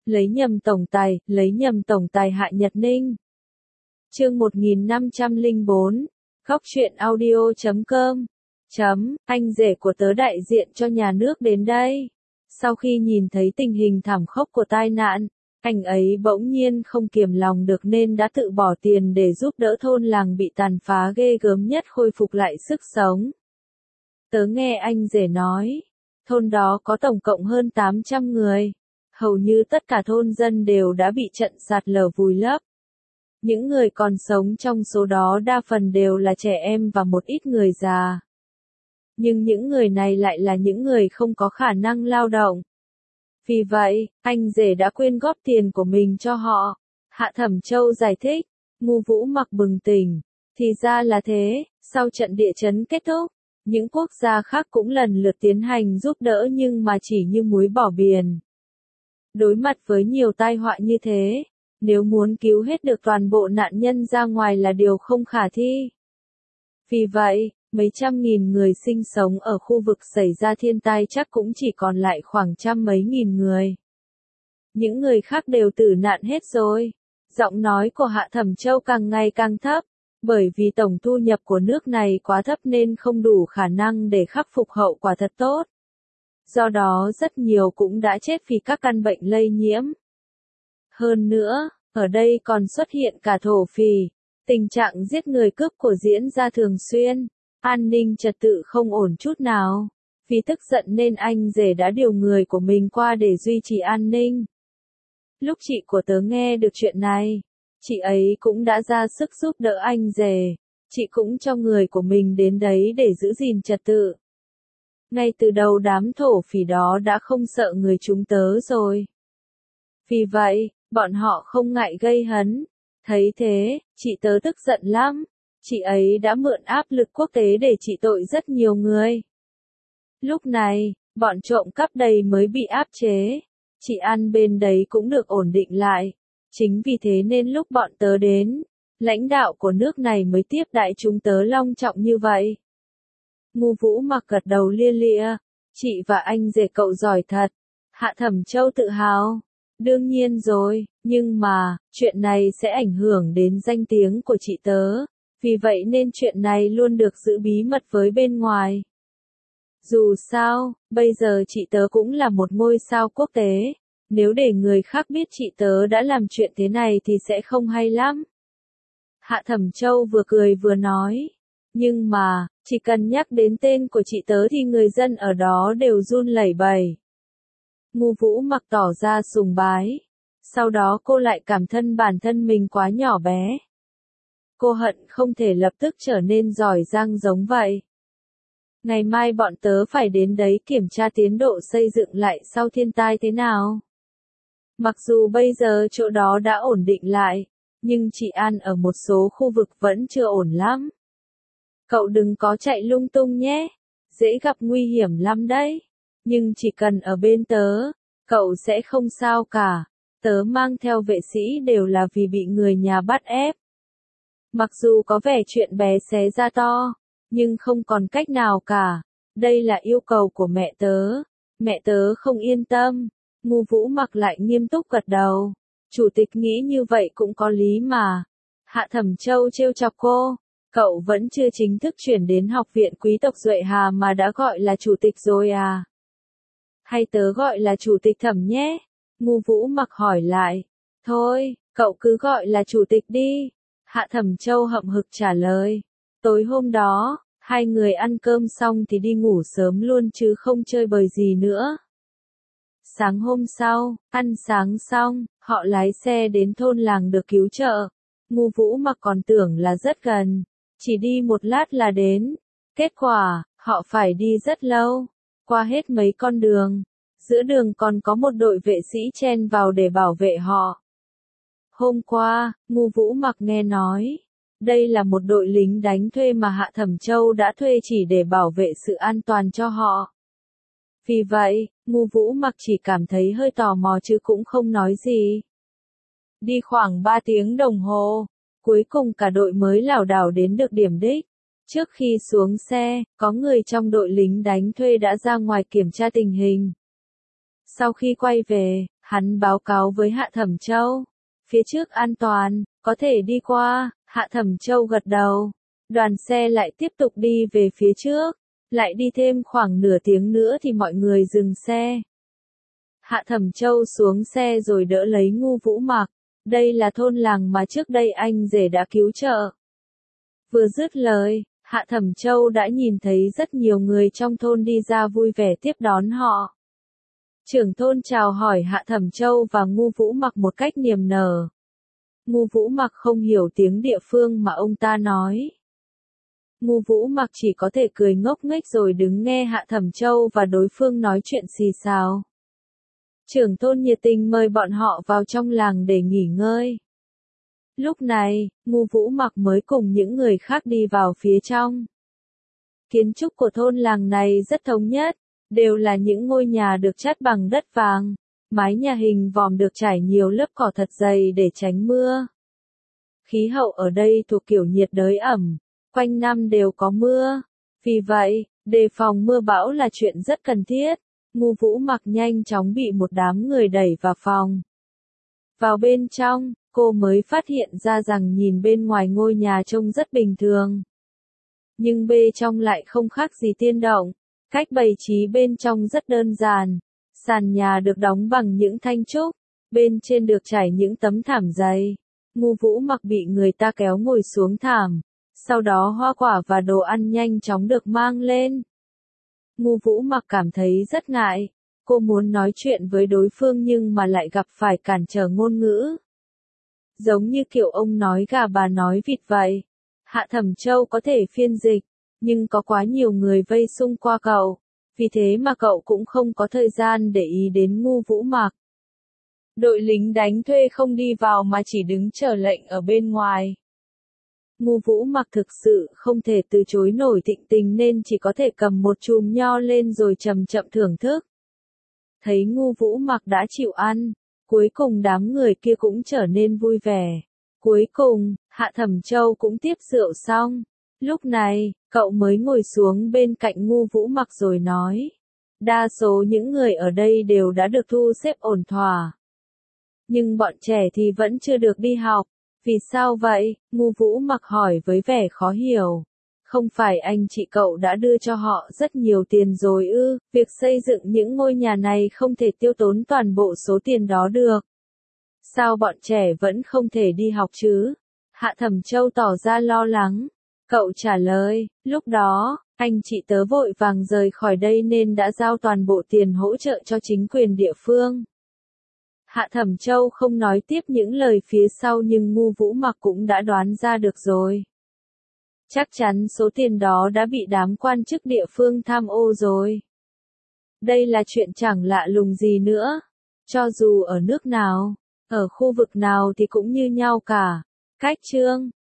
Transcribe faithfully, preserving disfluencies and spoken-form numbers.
lấy nhầm tổng tài, lấy nhầm tổng tài Hạ Nhật Ninh. Chương một nghìn năm trăm lẻ bốn, Góc truyện audio chấm com. Chấm, anh rể của tớ đại diện cho nhà nước đến đây. Sau khi nhìn thấy tình hình thảm khốc của tai nạn, anh ấy bỗng nhiên không kiềm lòng được nên đã tự bỏ tiền để giúp đỡ thôn làng bị tàn phá ghê gớm nhất khôi phục lại sức sống. Tớ nghe anh rể nói, thôn đó có tổng cộng hơn tám trăm người. Hầu như tất cả thôn dân đều đã bị trận sạt lở vùi lấp. Những người còn sống trong số đó đa phần đều là trẻ em và một ít người già. Nhưng những người này lại là những người không có khả năng lao động. Vì vậy, anh rể đã quyên góp tiền của mình cho họ. Hạ Thẩm Châu giải thích, Ngu Vũ Mặc bừng tỉnh. Thì ra là thế, sau trận địa chấn kết thúc, những quốc gia khác cũng lần lượt tiến hành giúp đỡ nhưng mà chỉ như muối bỏ biển. Đối mặt với nhiều tai họa như thế, nếu muốn cứu hết được toàn bộ nạn nhân ra ngoài là điều không khả thi. Vì vậy, mấy trăm nghìn người sinh sống ở khu vực xảy ra thiên tai chắc cũng chỉ còn lại khoảng trăm mấy nghìn người. Những người khác đều tử nạn hết rồi. Giọng nói của Hạ Thẩm Châu càng ngày càng thấp, bởi vì tổng thu nhập của nước này quá thấp nên không đủ khả năng để khắc phục hậu quả thật tốt. Do đó rất nhiều cũng đã chết vì các căn bệnh lây nhiễm. Hơn nữa, ở đây còn xuất hiện cả thổ phỉ, tình trạng giết người cướp của diễn ra thường xuyên, an ninh trật tự không ổn chút nào. Vì tức giận nên anh rể đã điều người của mình qua để duy trì an ninh. Lúc chị của tớ nghe được chuyện này, chị ấy cũng đã ra sức giúp đỡ anh rể, chị cũng cho người của mình đến đấy để giữ gìn trật tự. Ngay từ đầu đám thổ phỉ đó đã không sợ người chúng tớ rồi. Vì vậy, bọn họ không ngại gây hấn. Thấy thế, chị tớ tức giận lắm. Chị ấy đã mượn áp lực quốc tế để trị tội rất nhiều người. Lúc này, bọn trộm cắp đầy mới bị áp chế. Chị ăn bên đấy cũng được ổn định lại. Chính vì thế nên lúc bọn tớ đến, lãnh đạo của nước này mới tiếp đãi chúng tớ long trọng như vậy. Ngu Vũ Mặc gật đầu lia lịa, chị và anh rể cậu giỏi thật. Hạ Thẩm Châu tự hào. Đương nhiên rồi, nhưng mà, chuyện này sẽ ảnh hưởng đến danh tiếng của chị tớ, vì vậy nên chuyện này luôn được giữ bí mật với bên ngoài. Dù sao, bây giờ chị tớ cũng là một ngôi sao quốc tế, nếu để người khác biết chị tớ đã làm chuyện thế này thì sẽ không hay lắm. Hạ Thẩm Châu vừa cười vừa nói, nhưng mà, chỉ cần nhắc đến tên của chị tớ thì người dân ở đó đều run lẩy bẩy. Ngu Vũ Mặc tỏ ra sùng bái. Sau đó cô lại cảm thân bản thân mình quá nhỏ bé. Cô hận không thể lập tức trở nên giỏi giang giống vậy. Ngày mai bọn tớ phải đến đấy kiểm tra tiến độ xây dựng lại sau thiên tai thế nào. Mặc dù bây giờ chỗ đó đã ổn định lại, nhưng trị an ở một số khu vực vẫn chưa ổn lắm. Cậu đừng có chạy lung tung nhé, dễ gặp nguy hiểm lắm đấy. Nhưng chỉ cần ở bên tớ, cậu sẽ không sao cả. Tớ mang theo vệ sĩ đều là vì bị người nhà bắt ép. Mặc dù có vẻ chuyện bé xé ra to, nhưng không còn cách nào cả. Đây là yêu cầu của mẹ tớ. Mẹ tớ không yên tâm. Ngu Vũ Mặc lại nghiêm túc gật đầu. Chủ tịch nghĩ như vậy cũng có lý mà. Hạ Thẩm Châu trêu chọc cô. Cậu vẫn chưa chính thức chuyển đến học viện quý tộc Duệ Hà mà đã gọi là chủ tịch rồi à? Hay tớ gọi là chủ tịch Thẩm nhé? Ngu Vũ Mặc hỏi lại. Thôi, cậu cứ gọi là chủ tịch đi. Hạ Thẩm Châu hậm hực trả lời. Tối hôm đó, hai người ăn cơm xong thì đi ngủ sớm luôn chứ không chơi bời gì nữa. Sáng hôm sau, ăn sáng xong, họ lái xe đến thôn làng được cứu trợ. Ngu Vũ Mặc còn tưởng là rất gần, chỉ đi một lát là đến. Kết quả, họ phải đi rất lâu, qua hết mấy con đường. Giữa đường còn có một đội vệ sĩ chen vào để bảo vệ họ. Hôm qua, Ngu Vũ Mặc nghe nói, đây là một đội lính đánh thuê mà Hạ Thẩm Châu đã thuê chỉ để bảo vệ sự an toàn cho họ. Vì vậy, Ngu Vũ Mặc chỉ cảm thấy hơi tò mò chứ cũng không nói gì. Đi khoảng ba tiếng đồng hồ, cuối cùng cả đội mới lảo đảo đến được điểm đích. Trước khi xuống xe, có người trong đội lính đánh thuê đã ra ngoài kiểm tra tình hình. Sau khi quay về, Hắn báo cáo với Hạ Thẩm Châu. Phía trước an toàn, có thể đi qua, Hạ Thẩm Châu gật đầu. Đoàn xe lại tiếp tục đi về phía trước. Lại đi thêm khoảng nửa tiếng nữa thì mọi người dừng xe. Hạ Thẩm Châu xuống xe rồi đỡ lấy Ngu Vũ Mặc. Đây là thôn làng mà trước đây anh rể đã cứu trợ. Vừa dứt lời, Hạ Thẩm Châu đã nhìn thấy rất nhiều người trong thôn đi ra vui vẻ tiếp đón họ. Trưởng thôn chào hỏi Hạ Thẩm Châu và Ngu Vũ Mặc một cách niềm nở. Ngu Vũ Mặc không hiểu tiếng địa phương mà ông ta nói. Ngu Vũ Mặc chỉ có thể cười ngốc nghếch rồi đứng nghe Hạ Thẩm Châu và đối phương nói chuyện xì xào. Trưởng thôn nhiệt tình mời bọn họ vào trong làng để nghỉ ngơi. Lúc này, Ngu Vũ Mặc mới cùng những người khác đi vào phía trong. Kiến trúc của thôn làng này rất thống nhất, đều là những ngôi nhà được chát bằng đất vàng, mái nhà hình vòm được trải nhiều lớp cỏ thật dày để tránh mưa. Khí hậu ở đây thuộc kiểu nhiệt đới ẩm, quanh năm đều có mưa, vì vậy, đề phòng mưa bão là chuyện rất cần thiết. Ngu Vũ Mặc nhanh chóng bị một đám người đẩy vào phòng. Vào bên trong, cô mới phát hiện ra rằng nhìn bên ngoài ngôi nhà trông rất bình thường. Nhưng bên trong lại không khác gì tiên động. Cách bày trí bên trong rất đơn giản. Sàn nhà được đóng bằng những thanh trúc, bên trên được trải những tấm thảm dày. Ngu Vũ Mặc bị người ta kéo ngồi xuống thảm. Sau đó hoa quả và đồ ăn nhanh chóng được mang lên. Ngu Vũ Mặc cảm thấy rất ngại. Cô muốn nói chuyện với đối phương nhưng mà lại gặp phải cản trở ngôn ngữ. Giống như kiểu ông nói gà bà nói vịt vậy. Hạ Thẩm Châu có thể phiên dịch, nhưng có quá nhiều người vây xung qua cậu. Vì thế mà cậu cũng không có thời gian để ý đến Ngu Vũ Mặc. Đội lính đánh thuê không đi vào mà chỉ đứng chờ lệnh ở bên ngoài. Ngu Vũ Mặc thực sự không thể từ chối nổi thịnh tình nên chỉ có thể cầm một chùm nho lên rồi chậm chậm thưởng thức. Thấy Ngu Vũ Mặc đã chịu ăn, cuối cùng đám người kia cũng trở nên vui vẻ. Cuối cùng, Hạ Thẩm Châu cũng tiếp rượu xong. Lúc này, cậu mới ngồi xuống bên cạnh Ngu Vũ Mặc rồi nói. Đa số những người ở đây đều đã được thu xếp ổn thỏa. Nhưng bọn trẻ thì vẫn chưa được đi học. Vì sao vậy? Ngu Vũ Mặc hỏi với vẻ khó hiểu. Không phải anh chị cậu đã đưa cho họ rất nhiều tiền rồi ư? Việc xây dựng những ngôi nhà này không thể tiêu tốn toàn bộ số tiền đó được. Sao bọn trẻ vẫn không thể đi học chứ? Hạ Thẩm Châu tỏ ra lo lắng. Cậu trả lời, lúc đó, anh chị tớ vội vàng rời khỏi đây nên đã giao toàn bộ tiền hỗ trợ cho chính quyền địa phương. Hạ Thẩm Châu không nói tiếp những lời phía sau nhưng Ngu Vũ Mặc cũng đã đoán ra được rồi. Chắc chắn số tiền đó đã bị đám quan chức địa phương tham ô rồi. Đây là chuyện chẳng lạ lùng gì nữa. Cho dù ở nước nào, ở khu vực nào thì cũng như nhau cả. Cách chương